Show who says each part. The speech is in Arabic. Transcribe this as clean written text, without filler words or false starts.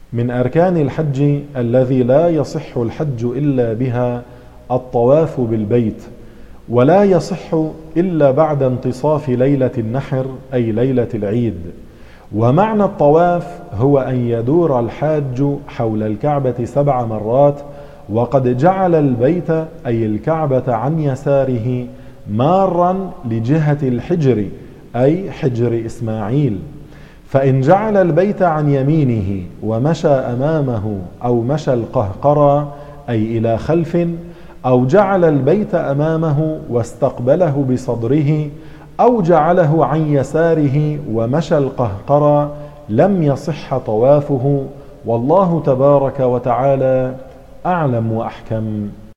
Speaker 1: من أركان الحج الذي لا يصح الحج إلا بها الطواف بالبيت، ولا يصح إلا بعد انتصاف ليلة النحر أي ليلة العيد. ومعنى الطواف هو أن يدور الحاج حول الكعبة 7 مرات، وقد جعل البيت أي الكعبة عن يساره مارا لجهة الحجر أي حجر إسماعيل. فإن جعل البيت عن يمينه ومشى أمامه أو مشى القهقرى أي إلى خلف، أو جعل البيت أمامه واستقبله بصدره، أو جعله عن يساره ومشى القهقرى، لم يصح طوافه. والله تبارك وتعالى أعلم وأحكم.